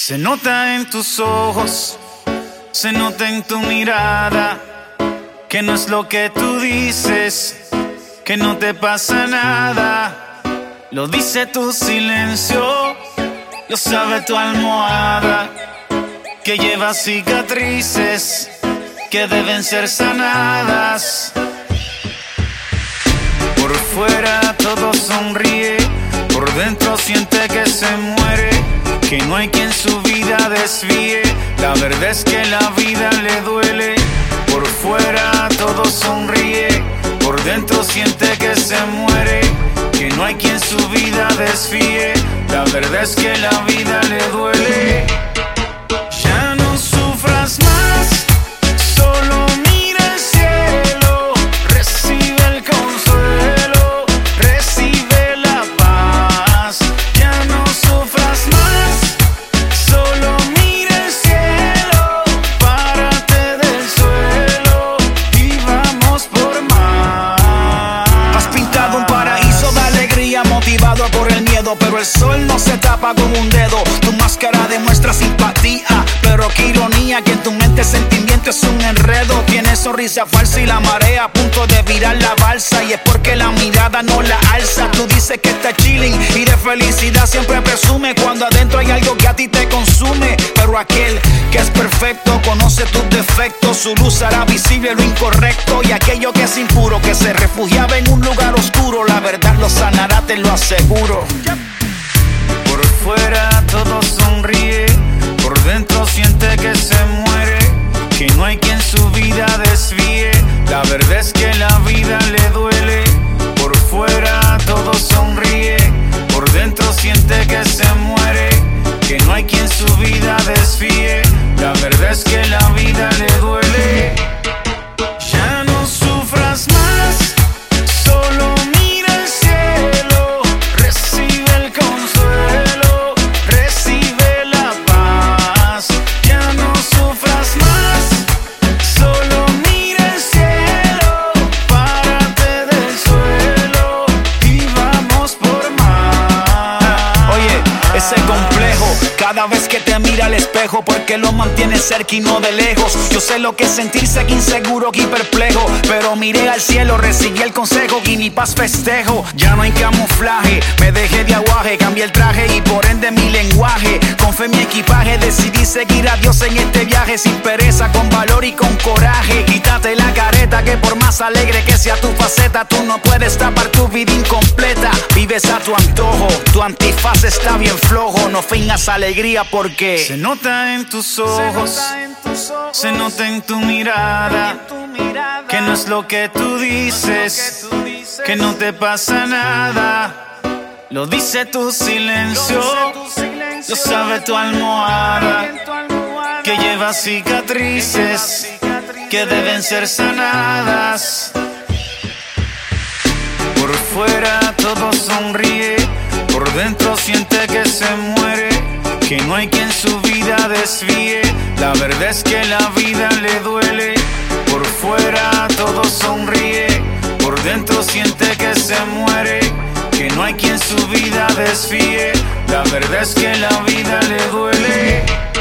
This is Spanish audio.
Se nota en tus ojos, se nota en tu mirada, que no es lo que tú dices, que no te pasa nada. Lo dice tu silencio, lo sabe tu almohada, que lleva cicatrices que deben ser sanadas. Por fuera todo sonríe, por dentro siente que se muere, que no hay quien su vida desvíe. La verdad es que la vida le duele. Por fuera todo sonríe, por dentro siente que se muere, que no hay quien su vida desvíe. La verdad es que la vida le duele. Ya no sufras más, solo mira el cielo, recibe el consuelo, recibe la paz. Ya no sufras más, solo mira el cielo, párate del suelo y vamos por más. Has pintado un paraíso de alegría, motivado por el miedo, pero el sol no se tapa con un dedo. Tu máscara demuestra simpatía, pero qué ironía que en tu mente sentimiento es un enredo. Tienes sonrisa falsa y la marea a punto de virar la balsa, y es porque la mirada no la alza. Tú dices que estás chilling y de felicidad siempre presume, cuando adentro hay algo que a ti te consume. Pero aquel que es perfecto conoce tus defectos, su luz hará visible lo incorrecto, y aquello que es impuro, que se refugiaba en un lugar oscuro, la verdad lo sanará, te lo aseguro. Por fuera todo sonríe, por dentro siente que se muere, que no hay quien su vida desvíe. La verdad es que la vida le duele. Por fuera todo sonríe, por dentro siente que se muere, que no hay quien su vida desvíe. La verdad es que la vida le duele. Ya no sufras más, solo mira el cielo, recibe el consuelo, recibe la paz. Ya no sufras más, solo mira el cielo, párate del suelo y vamos por más. Oye, ese complejo, cada vez que te mira al espejo, porque lo mantiene cerca y no de lejos. Yo sé lo que es sentirse aquí inseguro, aquí perplejo, pero miré al cielo, recibí el consejo y mi paz festejo. Ya no hay camuflaje, me dejé de aguaje, cambié el traje y por ende mi lenguaje. Con fe en mi equipaje decidí seguir a Dios en este viaje, sin pereza, con valor y con coraje. Quítate la careta, que por más alegre que sea tu faceta, tú no puedes tapar tu vida incompleta. Vives a tu antojo, tu antifaz está bien flojo, no fingas alegría porque se nota en tus ojos, se nota en tu mirada, que no es lo que tú dices, que no te pasa nada. Lo dice tu silencio, lo sabe tu almohada, que lleva cicatrices que deben ser sanadas. Por fuera todo sonríe, por dentro siente que se muere, que no hay quien su vida desvíe. La verdad es que la vida le duele. Por fuera todo sonríe, por dentro siente que se muere, que no hay quien su vida desvíe. La verdad es que la vida le duele.